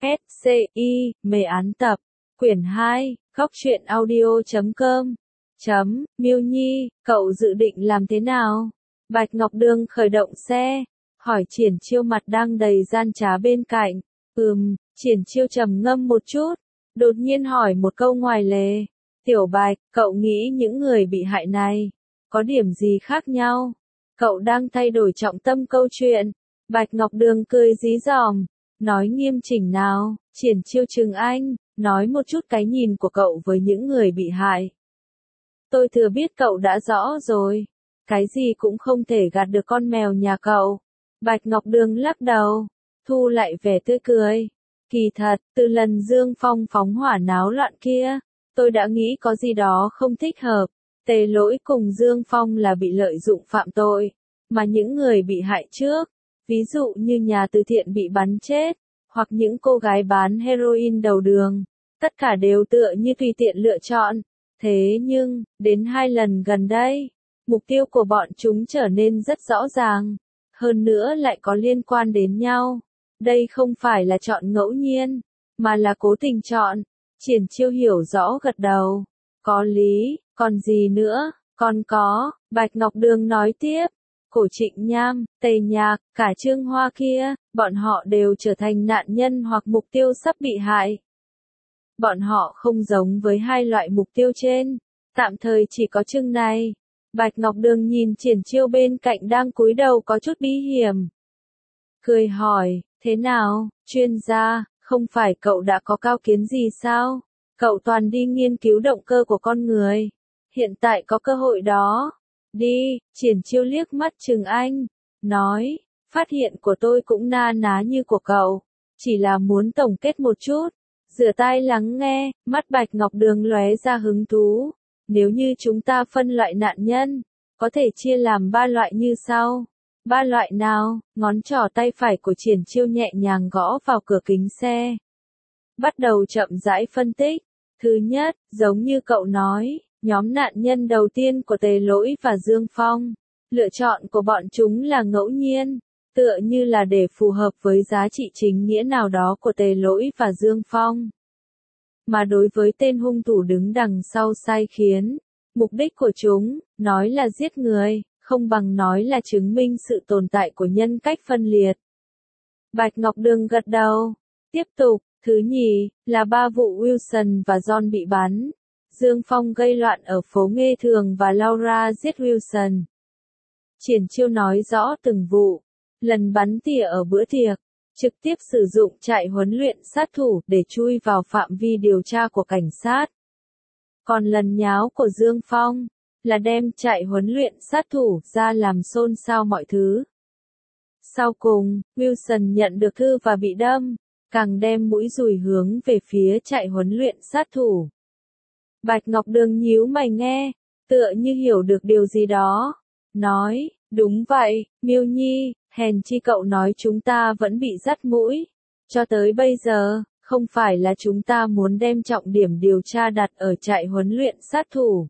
SCI, mê án tập, quyển 2, góc truyện audio.com. Miêu Nhi, cậu dự định làm thế nào? Bạch Ngọc Đường khởi động xe, hỏi Triển Chiêu mặt đang đầy gian trá bên cạnh. Triển Chiêu trầm ngâm một chút, đột nhiên hỏi một câu ngoài lề. Tiểu Bạch, cậu nghĩ những người bị hại này, có điểm gì khác nhau? Cậu đang thay đổi trọng tâm câu chuyện. Bạch Ngọc Đường cười dí dỏm, nói nghiêm chỉnh nào. Triển Chiêu trừng anh, nói một chút cái nhìn của cậu với những người bị hại. Tôi thừa biết cậu đã rõ rồi. Cái gì cũng không thể gạt được con mèo nhà cậu. Bạch Ngọc Đường lắc đầu, thu lại vẻ tươi cười. Kỳ thật, từ lần Dương Phong phóng hỏa náo loạn kia, tôi đã nghĩ có gì đó không thích hợp. Tề Lỗi cùng Dương Phong là bị lợi dụng phạm tội, mà những người bị hại trước, ví dụ như nhà từ thiện bị bắn chết, hoặc những cô gái bán heroin đầu đường, tất cả đều tựa như tùy tiện lựa chọn. Thế nhưng, đến 2 lần gần đây, mục tiêu của bọn chúng trở nên rất rõ ràng, hơn nữa lại có liên quan đến nhau. Đây không phải là chọn ngẫu nhiên, mà là cố tình chọn. Triển Chiêu hiểu rõ gật đầu. Có lý, còn gì nữa, còn có, Bạch Ngọc Đường nói tiếp. Cổ Trịnh Nham, Tề Nhạc, cả Trương Hoa kia, bọn họ đều trở thành nạn nhân hoặc mục tiêu sắp bị hại. Bọn họ không giống với hai loại mục tiêu trên, tạm thời chỉ có chừng này. Bạch Ngọc Đường nhìn Triển Chiêu bên cạnh đang cúi đầu có chút bí hiểm. Cười hỏi, thế nào, chuyên gia, không phải cậu đã có cao kiến gì sao? Cậu toàn đi nghiên cứu động cơ của con người. Hiện tại có cơ hội đó. Đi, Triển Chiêu liếc mắt chừng anh, nói, phát hiện của tôi cũng na ná như của cậu. Chỉ là muốn tổng kết một chút. Rửa tai lắng nghe, mắt Bạch Ngọc Đường lóe ra hứng thú. Nếu như chúng ta phân loại nạn nhân, có thể chia làm 3 loại như sau. 3 loại nào? Ngón trỏ tay phải của Triển Chiêu nhẹ nhàng gõ vào cửa kính xe. Bắt đầu chậm rãi phân tích. Thứ nhất, giống như cậu nói, nhóm nạn nhân đầu tiên của Tề Lỗi và Dương Phong. Lựa chọn của bọn chúng là ngẫu nhiên, tựa như là để phù hợp với giá trị chính nghĩa nào đó của Tề Lỗi và Dương Phong. Mà đối với tên hung thủ đứng đằng sau sai khiến, mục đích của chúng, nói là giết người, không bằng nói là chứng minh sự tồn tại của nhân cách phân liệt. Bạch Ngọc Đường gật đầu. Tiếp tục, thứ nhì, là 3 vụ Wilson và John bị bắn. Dương Phong gây loạn ở phố Nghê Thường và Laura giết Wilson. Triển Chiêu nói rõ từng vụ. Lần bắn tỉa ở bữa tiệc, trực tiếp sử dụng trại huấn luyện sát thủ để chui vào phạm vi điều tra của cảnh sát. Còn lần nháo của Dương Phong, là đem trại huấn luyện sát thủ ra làm xôn xao mọi thứ. Sau cùng, Wilson nhận được thư và bị đâm, càng đem mũi dùi hướng về phía trại huấn luyện sát thủ. Bạch Ngọc Đường nhíu mày nghe, tựa như hiểu được điều gì đó. Nói, đúng vậy, Miêu Nhi, hèn chi cậu nói chúng ta vẫn bị dắt mũi. Cho tới bây giờ, không phải là chúng ta muốn đem trọng điểm điều tra đặt ở trại huấn luyện sát thủ,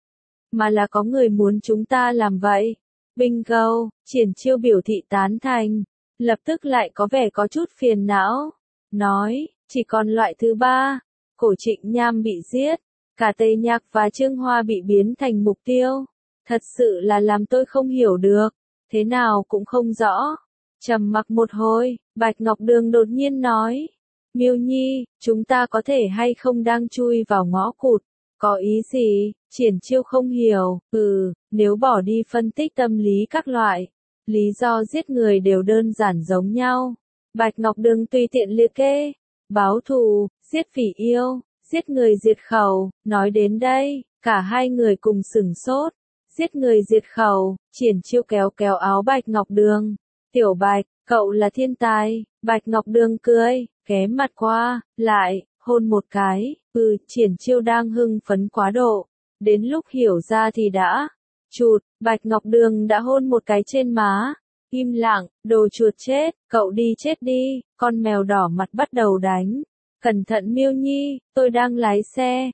mà là có người muốn chúng ta làm vậy. Bingo, Triển Chiêu biểu thị tán thành, lập tức lại có vẻ có chút phiền não. Nói, chỉ còn loại thứ 3, Cổ Trịnh Nham bị giết, cả Tề Nhạc và Trương Hoa bị biến thành mục tiêu. Thật sự là làm tôi không hiểu được, thế nào cũng không rõ. Trầm mặc một hồi, Bạch Ngọc Đường đột nhiên nói, Miêu Nhi, chúng ta có thể hay không đang chui vào ngõ cụt, có ý gì? Triển Chiêu không hiểu. Nếu bỏ đi phân tích tâm lý các loại, lý do giết người đều đơn giản giống nhau. Bạch Ngọc Đường tùy tiện liệt kê, báo thù, giết phỉ yêu, giết người diệt khẩu. Nói đến đây, cả hai người cùng sửng sốt. Giết người diệt khẩu, Triển Chiêu kéo kéo áo Bạch Ngọc Đường. Tiểu Bạch, cậu là thiên tài. Bạch Ngọc Đường cười, ghé mặt qua, lại, hôn một cái. Triển Chiêu đang hưng phấn quá độ. Đến lúc hiểu ra thì đã. Chụt, Bạch Ngọc Đường đã hôn một cái trên má. Im lặng, đồ chuột chết, cậu đi chết đi. Con mèo đỏ mặt bắt đầu đánh. Cẩn thận Miêu Nhi, tôi đang lái xe.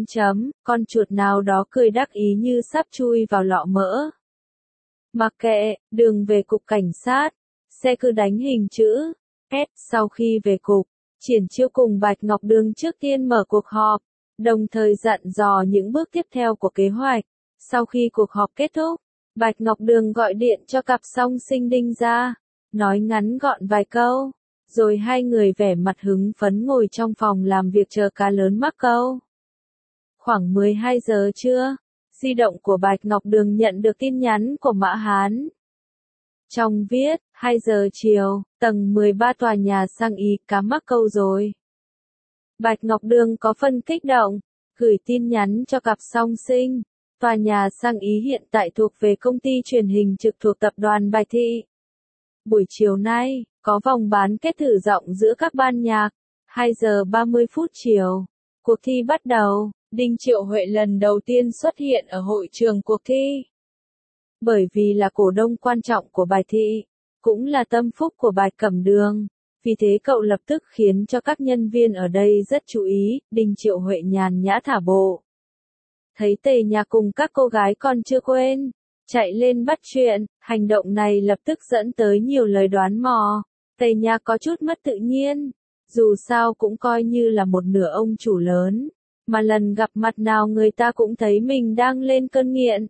Con chuột nào đó cười đắc ý như sắp chui vào lọ mỡ. Mặc kệ, đường về cục cảnh sát. Xe cứ đánh hình chữ S. Sau khi về cục, Triển Chiêu cùng Bạch Ngọc Đường trước tiên mở cuộc họp, đồng thời dặn dò những bước tiếp theo của kế hoạch. Sau khi cuộc họp kết thúc, Bạch Ngọc Đường gọi điện cho cặp song sinh Đinh gia, nói ngắn gọn vài câu, rồi hai người vẻ mặt hứng phấn ngồi trong phòng làm việc chờ cá lớn mắc câu. Khoảng 12 giờ trưa, di động của Bạch Ngọc Đường nhận được tin nhắn của Mã Hán. Trong viết, 2 giờ chiều, tầng 13 tòa nhà sang Ý cá mắc câu rồi. Bạch Ngọc Đường có phần kích động, gửi tin nhắn cho cặp song sinh. Tòa nhà sang Ý hiện tại thuộc về công ty truyền hình trực thuộc tập đoàn Bạch Thị. Buổi chiều nay, có vòng bán kết thử giọng giữa các ban nhạc. 2 giờ 30 phút chiều, cuộc thi bắt đầu. Đinh Triệu Huệ lần đầu tiên xuất hiện ở hội trường cuộc thi. Bởi vì là cổ đông quan trọng của Bạch Thị, cũng là tâm phúc của Bạch Cẩm Đường, vì thế cậu lập tức khiến cho các nhân viên ở đây rất chú ý. Đinh Triệu Huệ nhàn nhã thả bộ. Thấy Tề Nhạc cùng các cô gái còn chưa quên, chạy lên bắt chuyện, hành động này lập tức dẫn tới nhiều lời đoán mò. Tề Nhạc có chút mất tự nhiên, dù sao cũng coi như là một nửa ông chủ lớn, mà lần gặp mặt nào người ta cũng thấy mình đang lên cơn nghiện.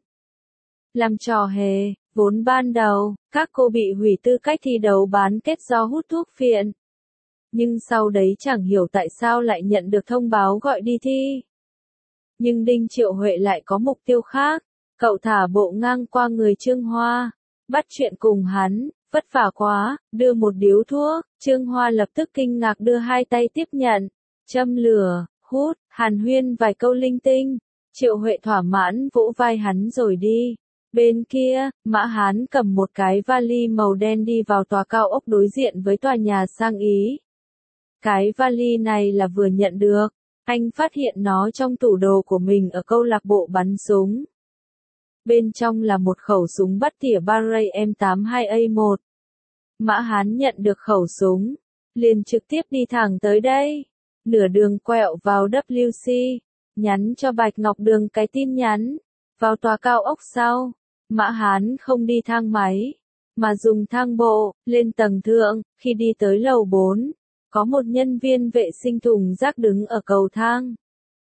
Làm trò hề, vốn ban đầu, các cô bị hủy tư cách thi đấu bán kết do hút thuốc phiện. Nhưng sau đấy chẳng hiểu tại sao lại nhận được thông báo gọi đi thi. Nhưng Đinh Triệu Huệ lại có mục tiêu khác, cậu thả bộ ngang qua người Trương Hoa, bắt chuyện cùng hắn, vất vả quá, đưa một điếu thuốc. Trương Hoa lập tức kinh ngạc đưa hai tay tiếp nhận, châm lửa, hút, hàn huyên vài câu linh tinh. Triệu Huệ thỏa mãn vỗ vai hắn rồi đi. Bên kia, Mã Hán cầm một cái vali màu đen đi vào tòa cao ốc đối diện với tòa nhà sang Ý. Cái vali này là vừa nhận được, anh phát hiện nó trong tủ đồ của mình ở câu lạc bộ bắn súng. Bên trong là một khẩu súng bắt tỉa Barrett M82A1. Mã Hán nhận được khẩu súng, liền trực tiếp đi thẳng tới đây. Nửa đường quẹo vào WC, nhắn cho Bạch Ngọc Đường cái tin nhắn. Vào tòa cao ốc sau, Mã Hán không đi thang máy, mà dùng thang bộ, lên tầng thượng. Khi đi tới lầu 4, có một nhân viên vệ sinh thùng rác đứng ở cầu thang.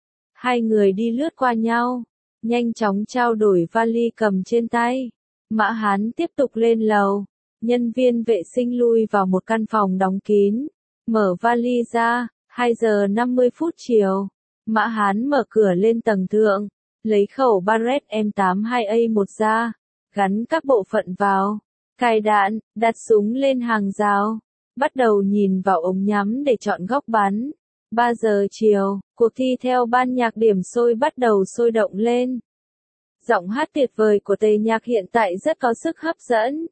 Hai người đi lướt qua nhau, nhanh chóng trao đổi vali cầm trên tay. Mã Hán tiếp tục lên lầu, nhân viên vệ sinh lui vào một căn phòng đóng kín, mở vali ra. 2 giờ 50 phút chiều, Mã Hán mở cửa lên tầng thượng, lấy khẩu Barrett M82A1 ra, gắn các bộ phận vào, cài đạn, đặt súng lên hàng rào, bắt đầu nhìn vào ống nhắm để chọn góc bắn. 3 giờ chiều, cuộc thi theo ban nhạc điểm sôi bắt đầu sôi động lên. Giọng hát tuyệt vời của Tề Nhạc hiện tại rất có sức hấp dẫn.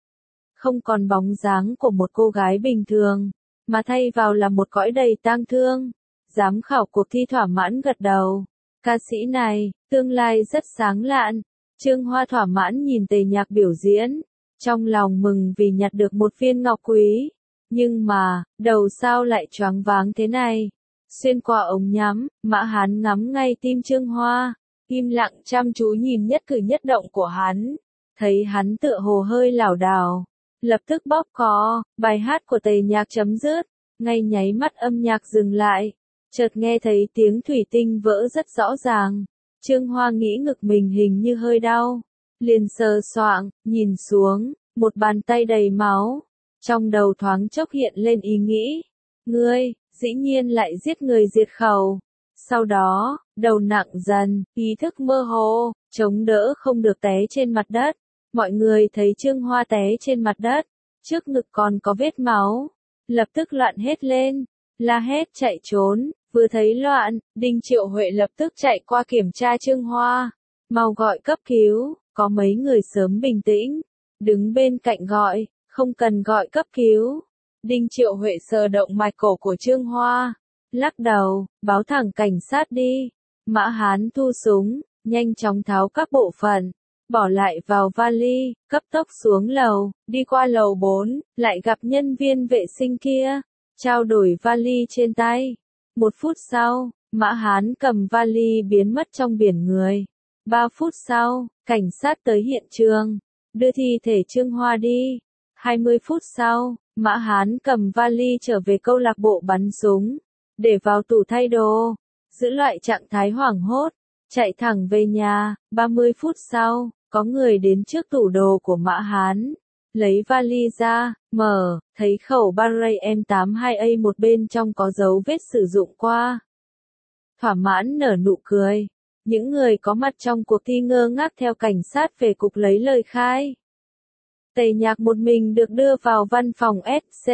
Không còn bóng dáng của một cô gái bình thường, mà thay vào là một cõi đầy tang thương. Giám khảo cuộc thi thỏa mãn gật đầu. Ca sĩ này, tương lai rất sáng lạn. Trương Hoa thỏa mãn nhìn Tề Nhạc biểu diễn, trong lòng mừng vì nhặt được một viên ngọc quý. Nhưng mà, đầu sao lại choáng váng thế này? Xuyên qua ống nhắm, Mã Hán ngắm ngay tim Trương Hoa, im lặng chăm chú nhìn nhất cử nhất động của hắn. Thấy hắn tựa hồ hơi lảo đảo, lập tức bóp cò. Bài hát của Tề Nhạc chấm dứt, ngay nháy mắt âm nhạc dừng lại, chợt nghe thấy tiếng thủy tinh vỡ rất rõ ràng. Trương Hoa nghĩ ngực mình hình như hơi đau, liền sờ soạng, nhìn xuống, một bàn tay đầy máu. Trong đầu thoáng chốc hiện lên ý nghĩ, ngươi, dĩ nhiên lại giết người diệt khẩu. Sau đó, đầu nặng dần, ý thức mơ hồ, chống đỡ không được té trên mặt đất. Mọi người thấy Trương Hoa té trên mặt đất, trước ngực còn có vết máu, lập tức loạn hết lên, la hét chạy trốn. Vừa thấy loạn, Đinh Triệu Huệ lập tức chạy qua kiểm tra Trương Hoa, mau gọi cấp cứu. Có mấy người sớm bình tĩnh, đứng bên cạnh gọi, không cần gọi cấp cứu. Đinh Triệu Huệ sờ động mạch cổ của Trương Hoa, lắc đầu, báo thẳng cảnh sát đi. Mã Hán thu súng, nhanh chóng tháo các bộ phận, bỏ lại vào vali, cấp tốc xuống lầu, đi qua lầu 4, lại gặp nhân viên vệ sinh kia, trao đổi vali trên tay. 1 phút sau, Mã Hán cầm vali biến mất trong biển người. 3 phút sau, cảnh sát tới hiện trường, đưa thi thể Trương Hoa đi. 20 phút sau, Mã Hán cầm vali trở về câu lạc bộ bắn súng, để vào tủ thay đồ, giữ loại trạng thái hoảng hốt, chạy thẳng về nhà. 30 phút sau, có người đến trước tủ đồ của Mã Hán, lấy vali ra, mở, thấy khẩu Barrett M82A một bên trong có dấu vết sử dụng qua. Thỏa mãn nở nụ cười. Những người có mặt trong cuộc thi ngơ ngác theo cảnh sát về cục lấy lời khai. Tề Nhạc một mình được đưa vào văn phòng SC.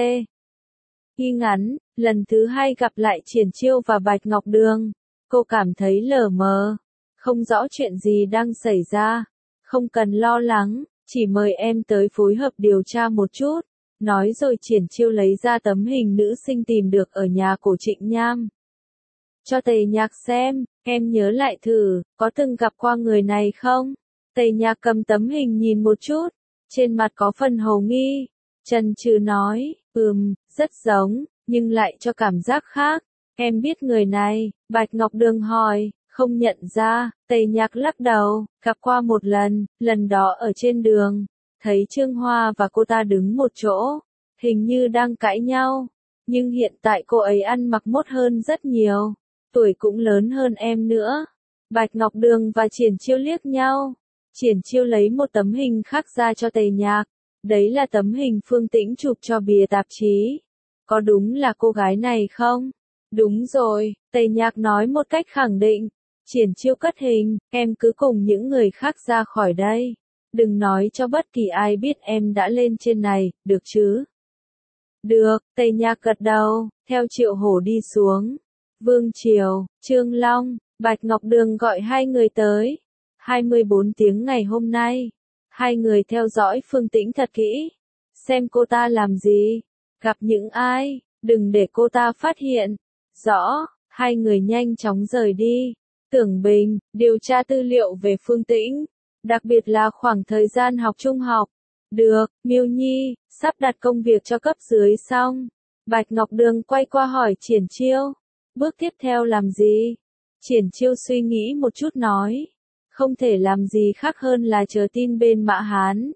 Ghi ngắn, lần thứ hai gặp lại Triển Chiêu và Bạch Ngọc Đường. Cô cảm thấy lờ mờ, không rõ chuyện gì đang xảy ra. Không cần lo lắng, chỉ mời em tới phối hợp điều tra một chút. Nói rồi Triển Chiêu lấy ra tấm hình nữ sinh tìm được ở nhà của Trịnh Nham. Cho Tề Nhạc xem, em nhớ lại thử, có từng gặp qua người này không? Tề Nhạc cầm tấm hình nhìn một chút, trên mặt có phần hồ nghi. Chần chừ nói, rất giống, nhưng lại cho cảm giác khác. Em biết người này, Bạch Ngọc Đường hỏi, không nhận ra. Tề Nhạc lắc đầu, gặp qua một lần đó ở trên đường, thấy Trương Hoa và cô ta đứng một chỗ, hình như đang cãi nhau. Nhưng hiện tại cô ấy ăn mặc mốt hơn rất nhiều, tuổi cũng lớn hơn em nữa. Bạch Ngọc Đường và Triển Chiêu liếc nhau. Triển Chiêu lấy một tấm hình khác ra cho Tề Nhạc. Đấy là tấm hình Phương Tĩnh chụp cho bìa tạp chí. Có đúng là cô gái này không? Đúng rồi, Tề Nhạc nói một cách khẳng định. Triển Chiêu cất hình, em cứ cùng những người khác ra khỏi đây. Đừng nói cho bất kỳ ai biết em đã lên trên này, được chứ? Được, Tề Nhạc gật đầu, theo Triệu Hổ đi xuống. Vương Triều, Trương Long, Bạch Ngọc Đường gọi hai người tới. 24 tiếng ngày hôm nay, hai người theo dõi Phương Tĩnh thật kỹ. Xem cô ta làm gì, gặp những ai, đừng để cô ta phát hiện. Rõ, hai người nhanh chóng rời đi. Tưởng Bình, điều tra tư liệu về Phương Tĩnh, đặc biệt là khoảng thời gian học trung học. Được, Miêu Nhi, sắp đặt công việc cho cấp dưới xong. Bạch Ngọc Đường quay qua hỏi Triển Chiêu. Bước tiếp theo làm gì? Triển Chiêu suy nghĩ một chút nói. Không thể làm gì khác hơn là chờ tin bên Mã Hán.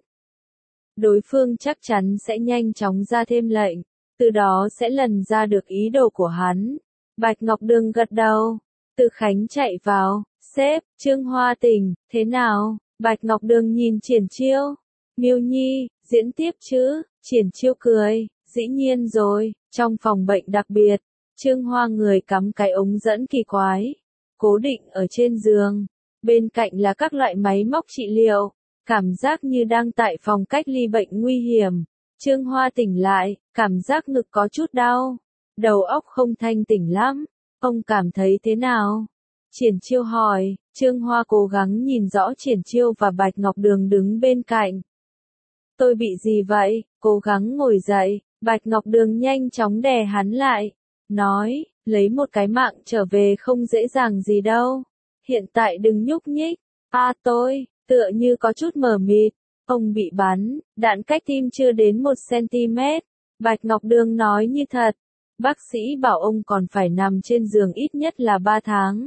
Đối phương chắc chắn sẽ nhanh chóng ra thêm lệnh, từ đó sẽ lần ra được ý đồ của hắn. Bạch Ngọc Đường gật đầu. Từ Khánh chạy vào, sếp, Trương Hoa Tình, thế nào? Bạch Ngọc Đường nhìn Triển Chiêu. Miêu Nhi, diễn tiếp chứ? Triển Chiêu cười, dĩ nhiên rồi, trong phòng bệnh đặc biệt, Trương Hoa người cắm cái ống dẫn kỳ quái, cố định ở trên giường, bên cạnh là các loại máy móc trị liệu, cảm giác như đang tại phòng cách ly bệnh nguy hiểm. Trương Hoa tỉnh lại, cảm giác ngực có chút đau, đầu óc không thanh tỉnh lắm. Ông cảm thấy thế nào? Triển Chiêu hỏi. Trương Hoa cố gắng nhìn rõ Triển Chiêu và Bạch Ngọc Đường đứng bên cạnh. Tôi bị gì vậy? Cố gắng ngồi dậy. Bạch Ngọc Đường nhanh chóng đè hắn lại. Nói, lấy một cái mạng trở về không dễ dàng gì đâu. Hiện tại đừng nhúc nhích. Tôi, tựa như có chút mờ mịt. Ông bị bắn, đạn cách tim chưa đến 1 cm. Bạch Ngọc Đường nói như thật. Bác sĩ bảo ông còn phải nằm trên giường ít nhất là 3 tháng.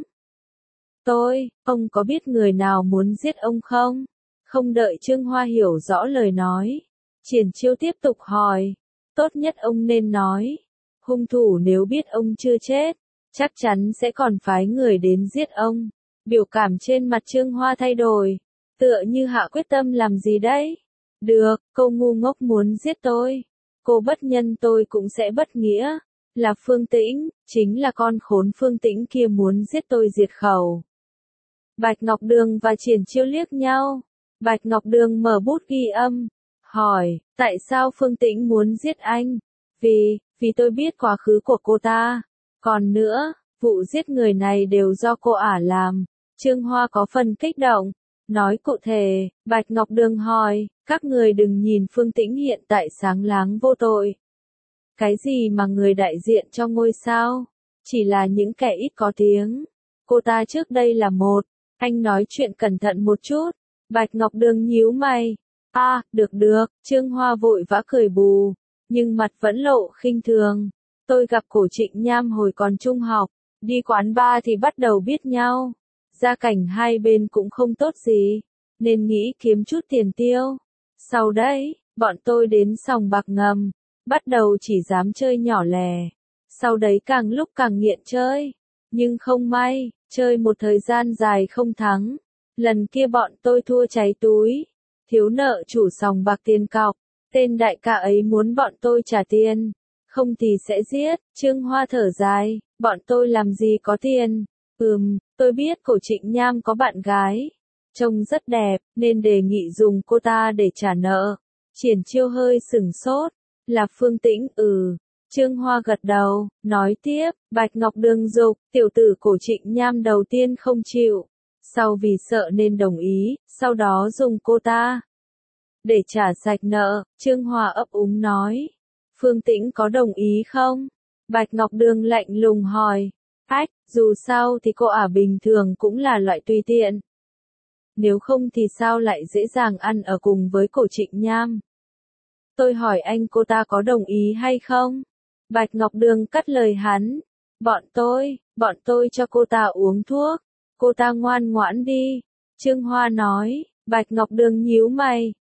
Ông có biết người nào muốn giết ông không? Không đợi Trương Hoa hiểu rõ lời nói. Triển Chiêu tiếp tục hỏi. Tốt nhất ông nên nói. Hung thủ nếu biết ông chưa chết, chắc chắn sẽ còn phái người đến giết ông. Biểu cảm trên mặt Trương Hoa thay đổi. Tựa như hạ quyết tâm làm gì đấy? Được, cô ngu ngốc muốn giết tôi. Cô bất nhân tôi cũng sẽ bất nghĩa. Là Phương Tĩnh, chính là con khốn Phương Tĩnh kia muốn giết tôi diệt khẩu. Bạch Ngọc Đường và Triển Chiêu liếc nhau. Bạch Ngọc Đường mở bút ghi âm, hỏi, tại sao Phương Tĩnh muốn giết anh? Vì tôi biết quá khứ của cô ta. Còn nữa, vụ giết người này đều do cô ả làm. Trương Hoa có phần kích động. Nói cụ thể, Bạch Ngọc Đường hỏi, các người đừng nhìn Phương Tĩnh hiện tại sáng láng vô tội. Cái gì mà người đại diện cho ngôi sao? Chỉ là những kẻ ít có tiếng. Cô ta trước đây là một. Anh nói chuyện cẩn thận một chút. Bạch Ngọc Đường nhíu mày. Được, Trương Hoa vội vã cười bù. Nhưng mặt vẫn lộ khinh thường. Tôi gặp cổ Trịnh Nham hồi còn trung học. Đi quán bar thì bắt đầu biết nhau. Gia cảnh hai bên cũng không tốt gì. Nên nghĩ kiếm chút tiền tiêu. Sau đấy, bọn tôi đến sòng bạc ngầm. Bắt đầu chỉ dám chơi nhỏ lẻ, sau đấy càng lúc càng nghiện chơi. Nhưng không may, chơi một thời gian dài không thắng. Lần kia bọn tôi thua cháy túi, thiếu nợ chủ sòng bạc tiền cọc. Tên đại ca ấy muốn bọn tôi trả tiền, không thì sẽ giết. Trương Hoa thở dài, bọn tôi làm gì có tiền. Tôi biết cổ Trịnh Nham có bạn gái, trông rất đẹp, nên đề nghị dùng cô ta để trả nợ. Triển Chiêu hơi sửng sốt, là Phương Tĩnh. Trương Hoa gật đầu, nói tiếp, Bạch Ngọc Đường dục, tiểu tử cổ Trịnh Nham đầu tiên không chịu, sau vì sợ nên đồng ý, sau đó dùng cô ta để trả sạch nợ. Trương Hoa ấp úng nói, Phương Tĩnh có đồng ý không? Bạch Ngọc Đường lạnh lùng hỏi, dù sao thì cô ả bình thường cũng là loại tùy tiện. Nếu không thì sao lại dễ dàng ăn ở cùng với cổ Trịnh Nham? Tôi hỏi anh cô ta có đồng ý hay không? Bạch Ngọc Đường cắt lời hắn. Bọn tôi cho cô ta uống thuốc. Cô ta ngoan ngoãn đi. Trương Hoa nói. Bạch Ngọc Đường nhíu mày.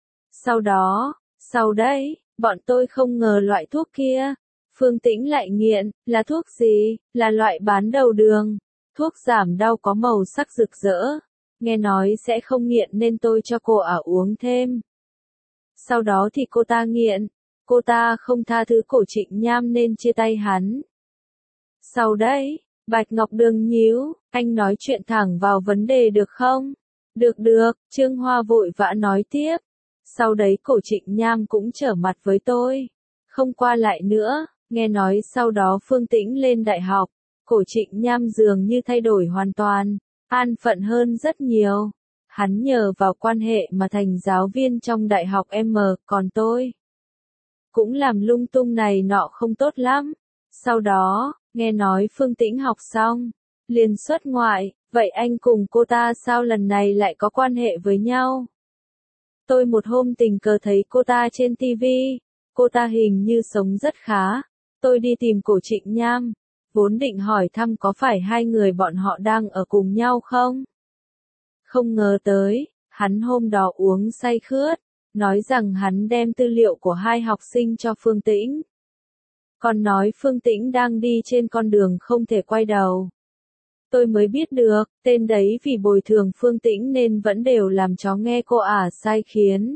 Sau đấy, bọn tôi không ngờ loại thuốc kia. Phương Tĩnh lại nghiện, là thuốc gì? Là loại bán đầu đường. Thuốc giảm đau có màu sắc rực rỡ. Nghe nói sẽ không nghiện nên tôi cho cô ả uống thêm. Sau đó thì cô ta nghiện. Cô ta không tha thứ cổ Trịnh Nham nên chia tay hắn. Sau đấy, Bạch Ngọc Đường nhíu, anh nói chuyện thẳng vào vấn đề được không? Được, Trương Hoa vội vã nói tiếp. Sau đấy cổ Trịnh Nham cũng trở mặt với tôi. Không qua lại nữa, nghe nói sau đó Phương Tĩnh lên đại học. Cổ Trịnh Nham dường như thay đổi hoàn toàn, an phận hơn rất nhiều. Hắn nhờ vào quan hệ mà thành giáo viên trong đại học M, còn tôi cũng làm lung tung này nọ không tốt lắm. Sau đó, nghe nói Phương Tĩnh học xong, liền xuất ngoại, vậy anh cùng cô ta sao lần này lại có quan hệ với nhau? Tôi một hôm tình cờ thấy cô ta trên TV, cô ta hình như sống rất khá. Tôi đi tìm cổ Trịnh Nham, vốn định hỏi thăm có phải hai người bọn họ đang ở cùng nhau không? Không ngờ tới, hắn hôm đó uống say khướt, nói rằng hắn đem tư liệu của hai học sinh cho Phương Tĩnh. Còn nói Phương Tĩnh đang đi trên con đường không thể quay đầu. Tôi mới biết được, tên đấy vì bồi thường Phương Tĩnh nên vẫn đều làm chó nghe cô ả sai khiến.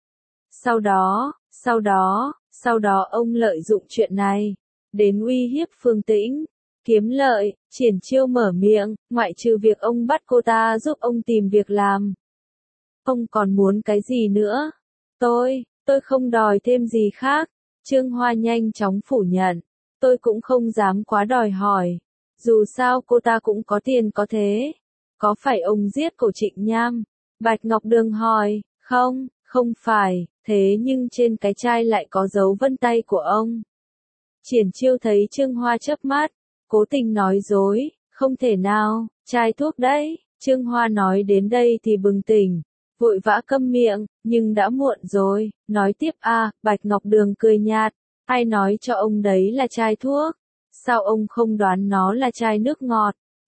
Sau đó ông lợi dụng chuyện này, đến uy hiếp Phương Tĩnh, kiếm lợi. Triển Chiêu mở miệng, ngoại trừ việc ông bắt cô ta giúp ông tìm việc làm. Ông còn muốn cái gì nữa? Tôi không đòi thêm gì khác. Trương Hoa nhanh chóng phủ nhận. Tôi cũng không dám quá đòi hỏi. Dù sao cô ta cũng có tiền có thế. Có phải ông giết cổ Trịnh Nham? Bạch Ngọc Đường hỏi. Không phải, thế nhưng trên cái chai lại có dấu vân tay của ông. Triển Chiêu thấy Trương Hoa chớp mắt, cố tình nói dối, không thể nào, chai thuốc đấy. Trương Hoa nói đến đây thì bừng tỉnh, vội vã câm miệng, nhưng đã muộn rồi, nói tiếp Bạch Ngọc Đường cười nhạt, ai nói cho ông đấy là chai thuốc? Sao ông không đoán nó là chai nước ngọt?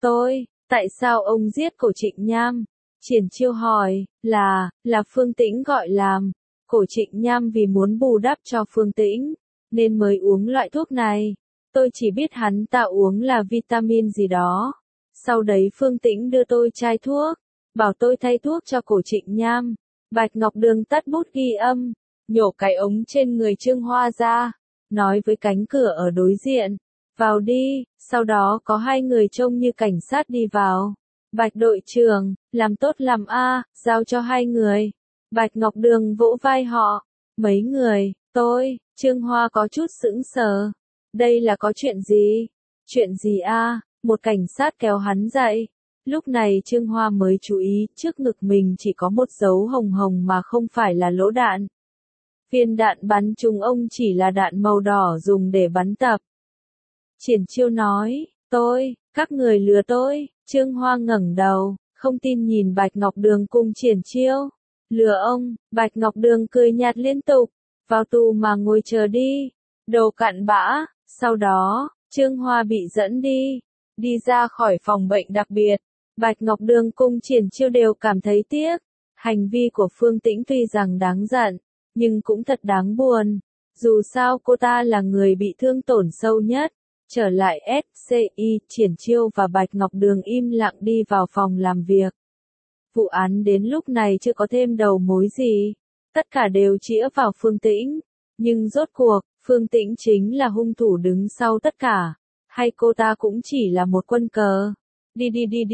Tại sao ông giết cổ Trịnh Nham? Triển Chiêu hỏi, là Phương Tĩnh gọi làm. Cổ Trịnh Nham vì muốn bù đắp cho Phương Tĩnh, nên mới uống loại thuốc này. Tôi chỉ biết hắn ta uống là vitamin gì đó. Sau đấy Phương Tĩnh đưa tôi chai thuốc, bảo tôi thay thuốc cho cổ Trịnh Nham. Bạch Ngọc Đường tắt bút ghi âm, nhổ cái ống trên người Trương Hoa ra, nói với cánh cửa ở đối diện, vào đi. Sau đó có hai người trông như cảnh sát đi vào. Bạch đội trưởng, làm tốt làm giao cho hai người. Bạch Ngọc Đường vỗ vai họ. Mấy người? Trương Hoa có chút sững sờ. Đây là có chuyện gì? Chuyện gì Một cảnh sát kéo hắn dậy. Lúc này Trương Hoa mới chú ý, trước ngực mình chỉ có một dấu hồng hồng mà không phải là lỗ đạn. Viên đạn bắn trúng ông chỉ là đạn màu đỏ dùng để bắn tập. Triển Chiêu nói, các người lừa tôi. Trương Hoa ngẩng đầu, không tin nhìn Bạch Ngọc Đường cùng Triển Chiêu. Lừa ông? Bạch Ngọc Đường cười nhạt liên tục. Vào tù mà ngồi chờ đi. Đồ cặn bã. Sau đó, Trương Hoa bị dẫn đi ra khỏi phòng bệnh đặc biệt. Bạch Ngọc Đường cùng Triển Chiêu đều cảm thấy tiếc. Hành vi của Phương Tĩnh tuy rằng đáng giận, nhưng cũng thật đáng buồn. Dù sao cô ta là người bị thương tổn sâu nhất. Trở lại SCI, Triển Chiêu và Bạch Ngọc Đường im lặng đi vào phòng làm việc. Vụ án đến lúc này chưa có thêm đầu mối gì. Tất cả đều chĩa vào Phương Tĩnh. Nhưng rốt cuộc, Phương Tĩnh chính là hung thủ đứng sau tất cả. Hay cô ta cũng chỉ là một quân cờ. Đi,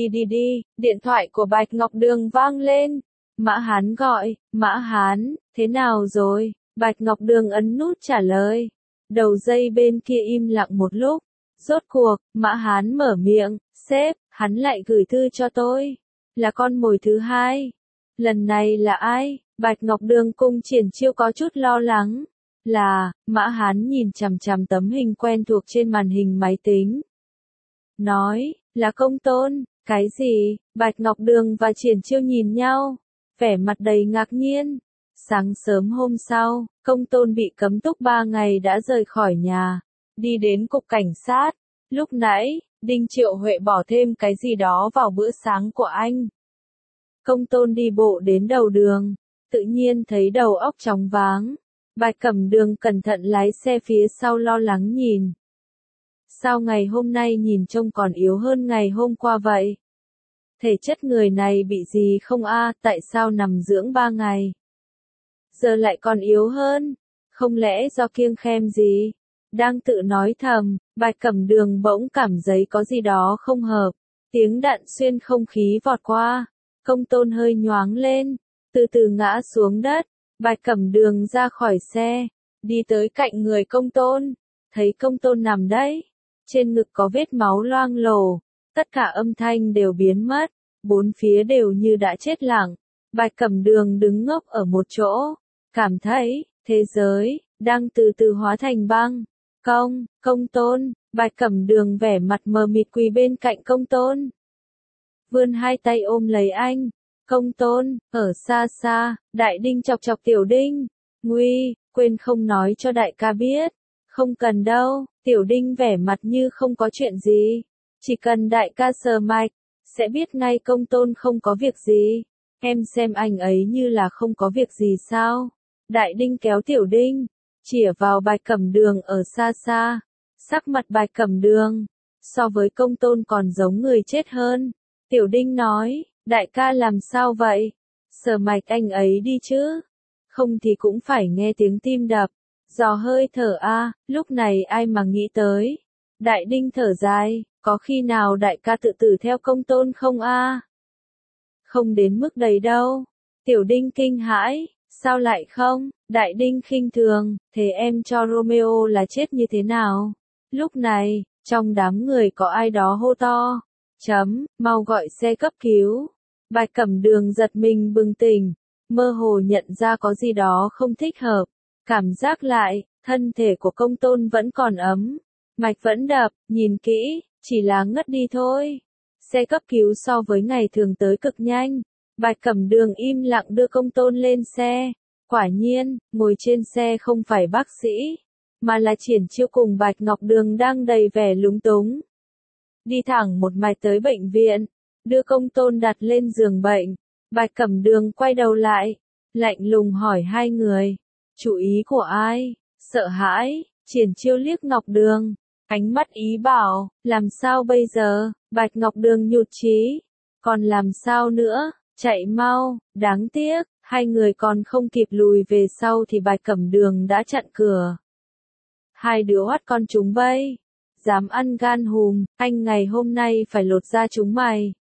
điện thoại của Bạch Ngọc Đường vang lên. Mã Hán gọi, Mã Hán, thế nào rồi? Bạch Ngọc Đường ấn nút trả lời. Đầu dây bên kia im lặng một lúc. Rốt cuộc, Mã Hán mở miệng, sếp, hắn lại gửi thư cho tôi. Là con mồi thứ hai. Lần này là ai? Bạch Ngọc Đường cùng Triển Chiêu có chút lo lắng. Là, Mã Hán nhìn chằm chằm tấm hình quen thuộc trên màn hình máy tính. Nói, là Công Tôn, cái gì? Bạch Ngọc Đường và Triển Chiêu nhìn nhau, vẻ mặt đầy ngạc nhiên. Sáng sớm hôm sau, Công Tôn bị cấm túc 3 ngày đã rời khỏi nhà, đi đến cục cảnh sát. Lúc nãy, Đinh Triệu Huệ bỏ thêm cái gì đó vào bữa sáng của anh. Công Tôn đi bộ đến đầu đường, tự nhiên thấy đầu óc chóng váng. Bạch Cẩm Đường cẩn thận lái xe phía sau lo lắng nhìn. Sao ngày hôm nay nhìn trông còn yếu hơn ngày hôm qua vậy? Thể chất người này bị gì không a? Tại sao nằm dưỡng 3 ngày? Giờ lại còn yếu hơn? Không lẽ do kiêng khem gì? Đang tự nói thầm, Bạch Cẩm Đường bỗng cảm thấy có gì đó không hợp. Tiếng đạn xuyên không khí vọt qua. Công Tôn hơi nhoáng lên, từ từ ngã xuống đất. Bạch Cẩm Đường ra khỏi xe, đi tới cạnh người Công Tôn. Thấy Công Tôn nằm đấy. Trên ngực có vết máu loang lổ. Tất cả âm thanh đều biến mất. Bốn phía đều như đã chết lặng. Bạch Cẩm Đường đứng ngốc ở một chỗ. Cảm thấy, thế giới, đang từ từ hóa thành băng. Công Tôn, Bạch Cẩm Đường vẻ mặt mờ mịt quỳ bên cạnh Công Tôn. Vươn hai tay ôm lấy anh. Công Tôn, ở xa xa, Đại Đinh chọc chọc Tiểu Đinh. Nguy, quên không nói cho đại ca biết. Không cần đâu, Tiểu Đinh vẻ mặt như không có chuyện gì. Chỉ cần đại ca sờ mạch, sẽ biết ngay Công Tôn không có việc gì. Em xem anh ấy như là không có việc gì sao. Đại Đinh kéo Tiểu Đinh, chĩa vào Bạch Cẩm Đường ở xa xa. Sắc mặt Bạch Cẩm Đường, so với Công Tôn còn giống người chết hơn. Tiểu Đinh nói, đại ca làm sao vậy? Sờ mạch anh ấy đi chứ. Không thì cũng phải nghe tiếng tim đập. Dò hơi thở a, lúc này ai mà nghĩ tới. Đại Đinh thở dài, có khi nào đại ca tự tử theo Công Tôn không a? Không đến mức đấy đâu. Tiểu Đinh kinh hãi, sao lại không? Đại Đinh khinh thường, thế em cho Romeo là chết như thế nào? Lúc này, trong đám người có ai đó hô to. Mau gọi xe cấp cứu. Bạch Cẩm Đường giật mình bừng tỉnh, mơ hồ nhận ra có gì đó không thích hợp. Cảm giác lại, thân thể của Công Tôn vẫn còn ấm. Mạch vẫn đập, nhìn kỹ, chỉ là ngất đi thôi. Xe cấp cứu so với ngày thường tới cực nhanh. Bạch Cẩm Đường im lặng đưa Công Tôn lên xe. Quả nhiên, ngồi trên xe không phải bác sĩ, mà là Triển Chiêu cùng Bạch Ngọc Đường đang đầy vẻ lúng túng. Đi thẳng một mạch tới bệnh viện, đưa Công Tôn đặt lên giường bệnh. Bạch Cẩm Đường quay đầu lại, lạnh lùng hỏi hai người. Chủ ý của ai? Sợ hãi. Triển Chiêu liếc Ngọc Đường, ánh mắt ý bảo, làm sao bây giờ? Bạch Ngọc Đường nhụt chí. Còn làm sao nữa? Chạy mau. Đáng tiếc, hai người còn không kịp lùi về sau thì Bạch Cẩm Đường đã chặn cửa. Hai đứa hoắt con chúng bay. Dám ăn gan hùm, anh ngày hôm nay phải lột da chúng mày.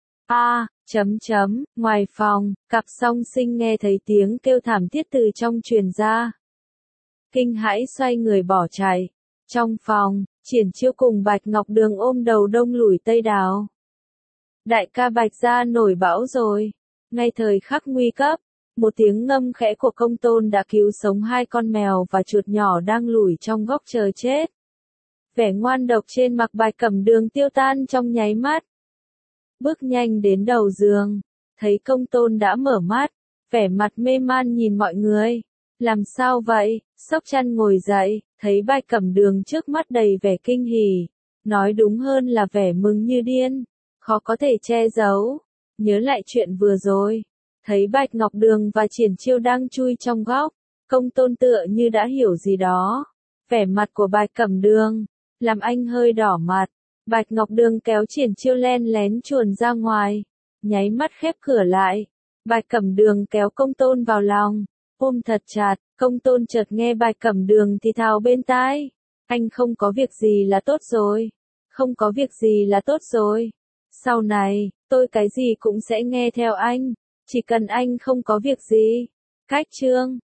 Ngoài phòng, cặp song sinh nghe thấy tiếng kêu thảm thiết từ trong truyền ra. Kinh hãi xoay người bỏ chạy. Trong phòng, Triển Chiêu cùng Bạch Ngọc Đường ôm đầu đông lủi tây đào. Đại ca Bạch gia nổi bão rồi. Ngay thời khắc nguy cấp, một tiếng ngâm khẽ của Công Tôn đã cứu sống hai con mèo và chuột nhỏ đang lủi trong góc chờ chết. Vẻ ngoan độc trên mặt Bạch Cẩm Đường tiêu tan trong nháy mắt. Bước nhanh đến đầu giường, thấy Công Tôn đã mở mắt, vẻ mặt mê man nhìn mọi người. Làm sao vậy? Sốc chăn ngồi dậy, thấy Bạch Cẩm Đường trước mắt đầy vẻ kinh hỉ, nói đúng hơn là vẻ mừng như điên, khó có thể che giấu. Nhớ lại chuyện vừa rồi, thấy Bạch Ngọc Đường và Triển Chiêu đang chui trong góc, Công Tôn tựa như đã hiểu gì đó. Vẻ mặt của Bạch Cẩm Đường làm anh hơi đỏ mặt. Bạch Ngọc Đường kéo Triển Chiêu len lén chuồn ra ngoài, nháy mắt khép cửa lại. Bạch Cẩm Đường kéo Công Tôn vào lòng, ôm thật chặt. Công Tôn chợt nghe Bạch Cẩm Đường thì thào bên tai, anh không có việc gì là tốt rồi, không có việc gì là tốt rồi. Sau này, tôi cái gì cũng sẽ nghe theo anh, chỉ cần anh không có việc gì. Cách chương